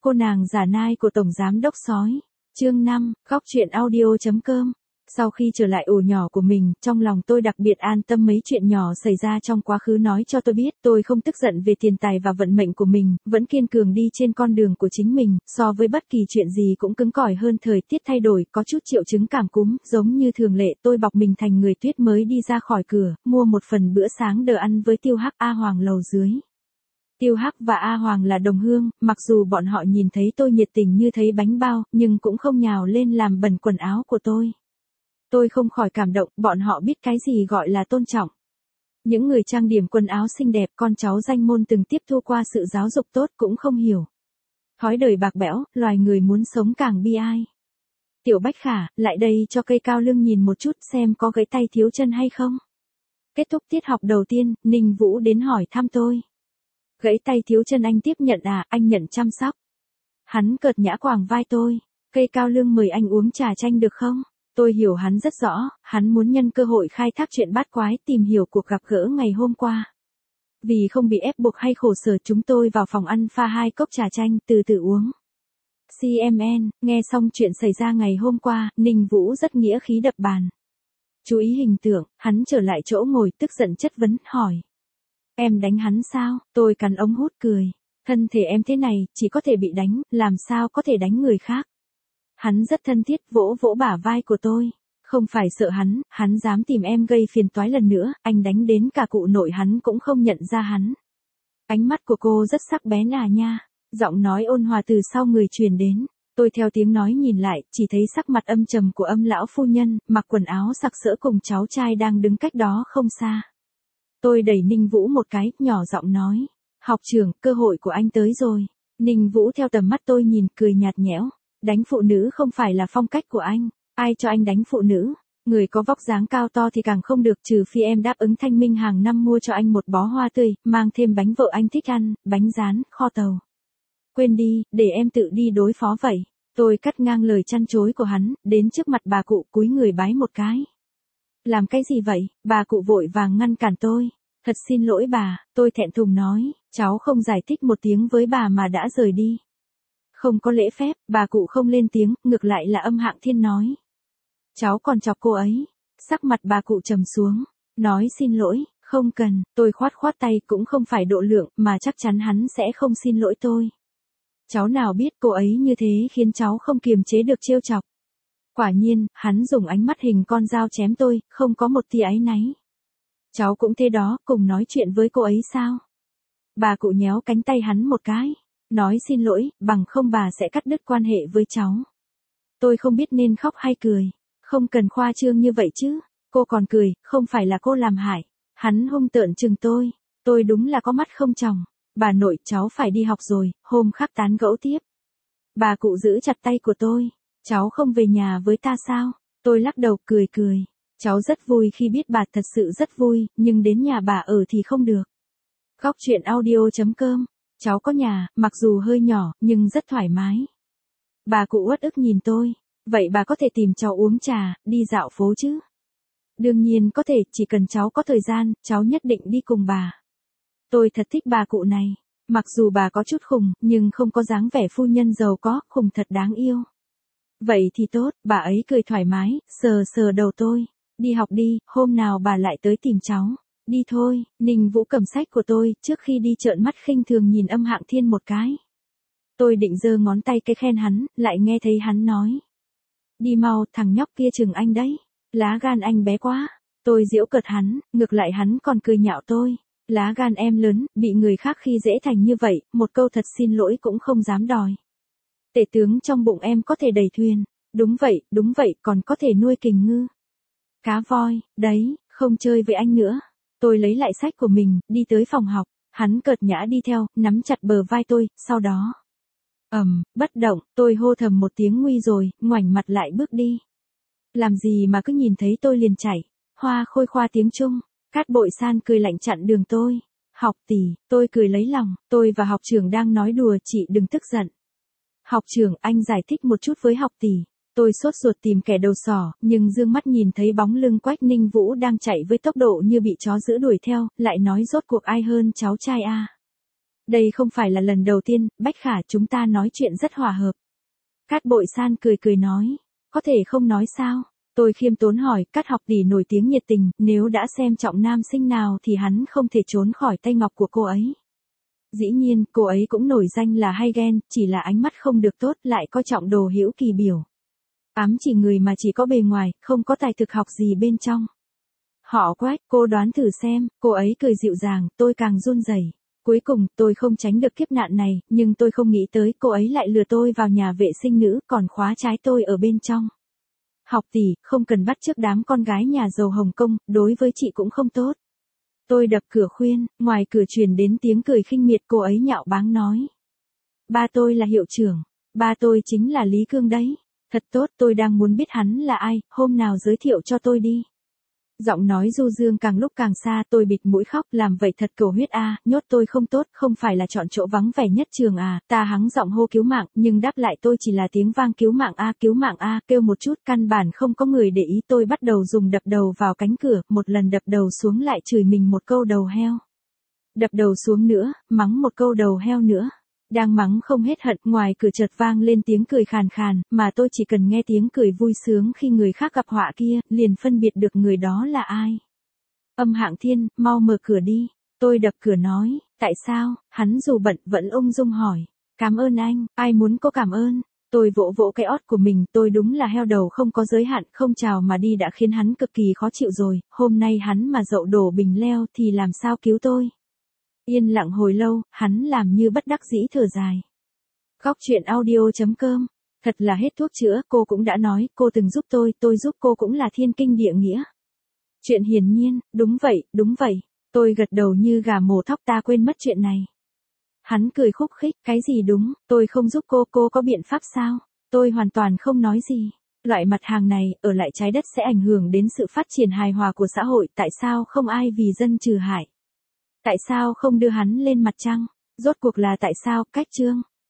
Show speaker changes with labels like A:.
A: Cô nàng giả nai của Tổng Giám Đốc Sói. Chương 5, Góc truyện audio.com. Sau khi trở lại ổ nhỏ của mình, trong lòng tôi đặc biệt an tâm mấy chuyện nhỏ xảy ra trong quá khứ nói cho tôi biết tôi không tức giận về tiền tài và vận mệnh của mình, vẫn kiên cường đi trên con đường của chính mình, so với bất kỳ chuyện gì cũng cứng cỏi hơn thời tiết thay đổi, có chút triệu chứng cảm cúm, giống như thường lệ tôi bọc mình thành người tuyết mới đi ra khỏi cửa, mua một phần bữa sáng đỡ ăn với Tiêu Hắc A Hoàng lầu dưới. Tiêu Hắc và A Hoàng là đồng hương, mặc dù bọn họ nhìn thấy tôi nhiệt tình như thấy bánh bao, nhưng cũng không nhào lên làm bẩn quần áo của tôi. Tôi không khỏi cảm động, bọn họ biết cái gì gọi là tôn trọng. Những người trang điểm quần áo xinh đẹp, con cháu danh môn từng tiếp thu qua sự giáo dục tốt cũng không hiểu. Thói đời bạc bẽo, loài người muốn sống càng bi ai. Tiểu Bách Khả, lại đây cho cây cao lương nhìn một chút xem có gãy tay thiếu chân hay không. Kết thúc tiết học đầu tiên, Ninh Vũ đến hỏi thăm tôi. Gãy tay thiếu chân anh tiếp nhận à, anh nhận chăm sóc. Hắn cợt nhã quàng vai tôi. Cây cao lương mời anh uống trà chanh được không? Tôi hiểu hắn rất rõ, hắn muốn nhân cơ hội khai thác chuyện bát quái tìm hiểu cuộc gặp gỡ ngày hôm qua. Vì không bị ép buộc hay khổ sở chúng tôi vào phòng ăn pha 2 cốc trà chanh từ từ uống. CMN, nghe xong chuyện xảy ra ngày hôm qua, Ninh Vũ rất nghĩa khí đập bàn. Chú ý hình tượng, hắn trở lại chỗ ngồi tức giận chất vấn, hỏi. Em đánh hắn sao? Tôi cắn ống hút cười. Thân thể em thế này, chỉ có thể bị đánh, làm sao có thể đánh người khác. Hắn rất thân thiết vỗ vỗ bả vai của tôi. Không phải sợ hắn dám tìm em gây phiền toái lần nữa, anh đánh đến cả cụ nội hắn cũng không nhận ra hắn. Ánh mắt của cô rất sắc bén à nha. Giọng nói ôn hòa từ sau người truyền đến. Tôi theo tiếng nói nhìn lại, chỉ thấy sắc mặt âm trầm của Âm lão phu nhân, mặc quần áo sặc sỡ cùng cháu trai đang đứng cách đó không xa. Tôi đẩy Ninh Vũ một cái, nhỏ giọng nói. Học trưởng, cơ hội của anh tới rồi. Ninh Vũ theo tầm mắt tôi nhìn, cười nhạt nhẽo. Đánh phụ nữ không phải là phong cách của anh. Ai cho anh đánh phụ nữ? Người có vóc dáng cao to thì càng không được, trừ phi em đáp ứng Thanh Minh hàng năm mua cho anh một bó hoa tươi, mang thêm bánh vợ anh thích ăn, bánh rán, kho tàu. Quên đi, để em tự đi đối phó vậy. Tôi cắt ngang lời chăn chối của hắn, đến trước mặt bà cụ cúi người bái một cái. Làm cái gì vậy? Bà cụ vội vàng ngăn cản tôi. Thật xin lỗi bà, tôi thẹn thùng nói, cháu không giải thích một tiếng với bà mà đã rời đi. Không có lễ phép, bà cụ không lên tiếng, ngược lại là Âm Hạng Thiên nói. Cháu còn chọc cô ấy. Sắc mặt bà cụ trầm xuống, nói xin lỗi, không cần, tôi khoát khoát tay cũng không phải độ lượng mà chắc chắn hắn sẽ không xin lỗi tôi. Cháu nào biết cô ấy như thế khiến cháu không kiềm chế được trêu chọc. Quả nhiên, hắn dùng ánh mắt hình con dao chém tôi, không có một tia áy náy. Cháu cũng thế đó, cùng nói chuyện với cô ấy sao? Bà cụ nhéo cánh tay hắn một cái. Nói xin lỗi, bằng không bà sẽ cắt đứt quan hệ với cháu. Tôi không biết nên khóc hay cười. Không cần khoa trương như vậy chứ. Cô còn cười, không phải là cô làm hại. Hắn hung tợn chừng tôi. Tôi đúng là có mắt không tròng. Bà nội, cháu phải đi học rồi, hôm khác tán gẫu tiếp. Bà cụ giữ chặt tay của tôi. Cháu không về nhà với ta sao? Tôi lắc đầu cười cười. Cháu rất vui khi biết bà, thật sự rất vui, nhưng đến nhà bà ở thì không được. Góc truyện audio.com. Cháu có nhà, mặc dù hơi nhỏ, nhưng rất thoải mái. Bà cụ uất ức nhìn tôi. Vậy bà có thể tìm cháu uống trà, đi dạo phố chứ? Đương nhiên có thể, chỉ cần cháu có thời gian, cháu nhất định đi cùng bà. Tôi thật thích bà cụ này. Mặc dù bà có chút khùng, nhưng không có dáng vẻ phu nhân giàu có, khùng thật đáng yêu. Vậy thì tốt, bà ấy cười thoải mái, sờ sờ đầu tôi. Đi học đi, hôm nào bà lại tới tìm cháu. Đi thôi. Ninh Vũ cầm sách của tôi, trước khi đi trợn mắt khinh thường nhìn Âm Hạng Thiên một cái. Tôi định giơ ngón tay cái khen hắn, lại nghe thấy hắn nói. Đi mau, thằng nhóc kia chừng anh đấy. Lá gan anh bé quá. Tôi giễu cợt hắn, ngược lại hắn còn cười nhạo tôi. Lá gan em lớn, bị người khác khi dễ thành như vậy, một câu thật xin lỗi cũng không dám đòi. Tể tướng trong bụng em có thể đẩy thuyền. Đúng vậy, còn có thể nuôi kình ngư. Cá voi, đấy, không chơi với anh nữa. Tôi lấy lại sách của mình, đi tới phòng học. Hắn cợt nhã đi theo, nắm chặt bờ vai tôi, sau đó. Bất động, tôi hô thầm một tiếng nguy rồi, ngoảnh mặt lại bước đi. Làm gì mà cứ nhìn thấy tôi liền chạy. Hoa Khôi khoa tiếng Trung. Cát Bội San cười lạnh chặn đường tôi. Học tỷ, tôi cười lấy lòng, tôi và học trưởng đang nói đùa, chị đừng tức giận. Học trưởng, anh giải thích một chút với học tỷ. Tôi sốt ruột tìm kẻ đầu sỏ, nhưng dương mắt nhìn thấy bóng lưng Quách Ninh Vũ đang chạy với tốc độ như bị chó dữ đuổi theo, lại nói rốt cuộc ai hơn cháu trai a? Đây không phải là lần đầu tiên, Bách Khả chúng ta nói chuyện rất hòa hợp. Cát Bội San cười cười nói. Có thể không nói sao? Tôi khiêm tốn hỏi, Cát học tỷ nổi tiếng nhiệt tình, nếu đã xem trọng nam sinh nào thì hắn không thể trốn khỏi tay ngọc của cô ấy. Dĩ nhiên, cô ấy cũng nổi danh là hay ghen, chỉ là ánh mắt không được tốt lại coi trọng đồ hữu kỳ biểu. Ám chỉ người mà chỉ có bề ngoài, không có tài thực học gì bên trong. Họ Quách, cô đoán thử xem, cô ấy cười dịu dàng, tôi càng run rẩy. Cuối cùng, tôi không tránh được kiếp nạn này, nhưng tôi không nghĩ tới cô ấy lại lừa tôi vào nhà vệ sinh nữ, còn khóa trái tôi ở bên trong. Học tỷ, không cần bắt chước đám con gái nhà giàu Hồng Kông, đối với chị cũng không tốt. Tôi đập cửa khuyên, ngoài cửa truyền đến tiếng cười khinh miệt, cô ấy nhạo báng nói. Ba tôi là hiệu trưởng, ba tôi chính là Lý Cương đấy. Thật tốt, tôi đang muốn biết hắn là ai, hôm nào giới thiệu cho tôi đi. Giọng nói du dương càng lúc càng xa, tôi bịt mũi khóc, làm vậy thật cầu huyết a, nhốt tôi không tốt, không phải là chọn chỗ vắng vẻ nhất trường à, ta hắng giọng hô cứu mạng, nhưng đáp lại tôi chỉ là tiếng vang cứu mạng a, kêu một chút, căn bản không có người để ý, tôi bắt đầu dùng đập đầu vào cánh cửa, một lần đập đầu xuống lại chửi mình một câu đầu heo. Đập đầu xuống nữa, mắng một câu đầu heo nữa. Đang mắng không hết hận, ngoài cửa chợt vang lên tiếng cười khàn khàn, mà tôi chỉ cần nghe tiếng cười vui sướng khi người khác gặp họa kia, liền phân biệt được người đó là ai. Âm Hạng Thiên, mau mở cửa đi. Tôi đập cửa nói, tại sao? Hắn dù bận vẫn ung dung hỏi. Cảm ơn anh, ai muốn cô cảm ơn? Tôi vỗ vỗ cái ót của mình, tôi đúng là heo đầu không có giới hạn, không chào mà đi đã khiến hắn cực kỳ khó chịu rồi, hôm nay hắn mà dậu đổ bình leo thì làm sao cứu tôi? Yên lặng hồi lâu, hắn làm như bất đắc dĩ thở dài. Góc truyện audio.com. Thật là hết thuốc chữa, cô cũng đã nói, cô từng giúp tôi giúp cô cũng là thiên kinh địa nghĩa. Chuyện hiển nhiên, đúng vậy. Tôi gật đầu như gà mổ thóc, ta quên mất chuyện này. Hắn cười khúc khích, cái gì đúng, tôi không giúp cô có biện pháp sao? Tôi hoàn toàn không nói gì. Loại mặt hàng này, ở lại trái đất sẽ ảnh hưởng đến sự phát triển hài hòa của xã hội, tại sao không ai vì dân trừ hại? Tại sao không đưa hắn lên mặt trăng? Rốt cuộc là tại sao? Cách chương.